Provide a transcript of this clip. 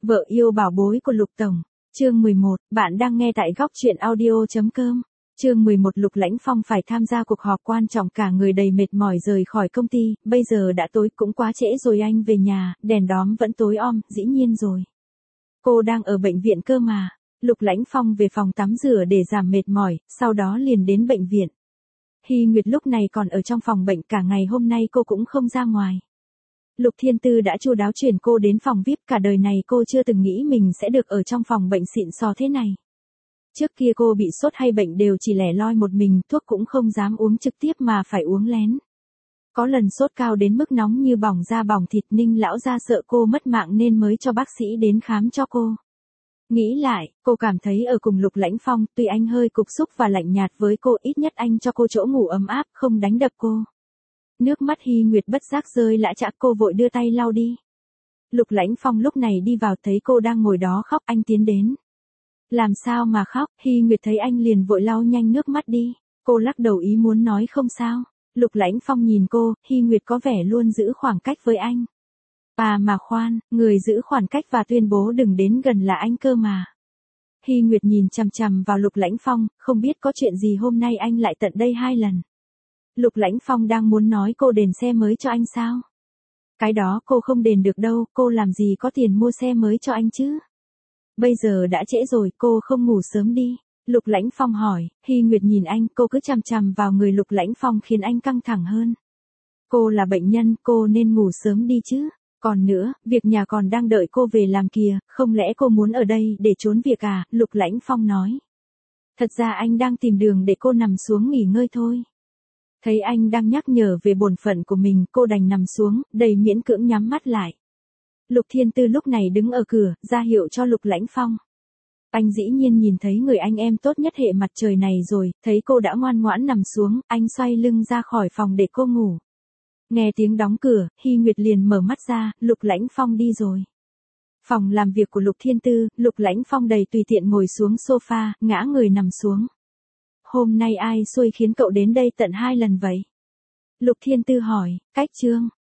Vợ yêu bảo bối của Lục Tổng. Chương 11, bạn đang nghe tại góc truyện audio.com. Chương 11 Lục Lãnh Phong phải tham gia cuộc họp quan trọng, cả người đầy mệt mỏi rời khỏi công ty, bây giờ đã tối cũng quá trễ rồi, anh về nhà, đèn đóm vẫn tối om, dĩ nhiên rồi. Cô đang ở bệnh viện cơ mà. Lục Lãnh Phong về phòng tắm rửa để giảm mệt mỏi, sau đó liền đến bệnh viện. Hy Nguyệt lúc này còn ở trong phòng bệnh, cả ngày hôm nay cô cũng không ra ngoài. Lục Thiên Tư đã chu đáo chuyển cô đến phòng VIP, cả đời này cô chưa từng nghĩ mình sẽ được ở trong phòng bệnh xịn sò thế này. Trước kia cô bị sốt hay bệnh đều chỉ lẻ loi một mình, thuốc cũng không dám uống trực tiếp mà phải uống lén. Có lần sốt cao đến mức nóng như bỏng da bỏng thịt, Ninh lão gia sợ cô mất mạng nên mới cho bác sĩ đến khám cho cô. Nghĩ lại, cô cảm thấy ở cùng Lục Lãnh Phong, tuy anh hơi cục xúc và lạnh nhạt với cô, ít nhất anh cho cô chỗ ngủ ấm áp, không đánh đập cô. Nước mắt Hy Nguyệt bất giác rơi lã chã, cô vội đưa tay lau đi. Lục Lãnh Phong lúc này đi vào thấy cô đang ngồi đó khóc, anh tiến đến. Làm sao mà khóc? Hy Nguyệt thấy anh liền vội lau nhanh nước mắt đi. Cô lắc đầu ý muốn nói không sao. Lục Lãnh Phong nhìn cô, Hy Nguyệt có vẻ luôn giữ khoảng cách với anh. À mà khoan, người giữ khoảng cách và tuyên bố đừng đến gần là anh cơ mà. Hy Nguyệt nhìn chằm chằm vào Lục Lãnh Phong, không biết có chuyện gì hôm nay anh lại tận đây 2 lần. Lục Lãnh Phong đang muốn nói cô đền xe mới cho anh sao? Cái đó cô không đền được đâu, cô làm gì có tiền mua xe mới cho anh chứ? Bây giờ đã trễ rồi, cô không ngủ sớm đi. Lục Lãnh Phong hỏi. Hy Nguyệt nhìn anh, cô cứ chằm chằm vào người Lục Lãnh Phong khiến anh căng thẳng hơn. Cô là bệnh nhân, cô nên ngủ sớm đi chứ. Còn nữa, việc nhà còn đang đợi cô về làm kìa, không lẽ cô muốn ở đây để trốn việc à? Lục Lãnh Phong nói. Thật ra anh đang tìm đường để cô nằm xuống nghỉ ngơi thôi. Thấy anh đang nhắc nhở về bổn phận của mình, cô đành nằm xuống, đầy miễn cưỡng nhắm mắt lại. Lục Thiên Tư lúc này đứng ở cửa, ra hiệu cho Lục Lãnh Phong. Anh dĩ nhiên nhìn thấy người anh em tốt nhất hệ mặt trời này rồi, thấy cô đã ngoan ngoãn nằm xuống, anh xoay lưng ra khỏi phòng để cô ngủ. Nghe tiếng đóng cửa, Hy Nguyệt liền mở mắt ra, Lục Lãnh Phong đi rồi. Phòng làm việc của Lục Thiên Tư, Lục Lãnh Phong đầy tùy tiện ngồi xuống sofa, ngã người nằm xuống. Hôm nay ai xui khiến cậu đến đây tận 2 lần vậy? Lục Thiên Tư hỏi. Cách Trương,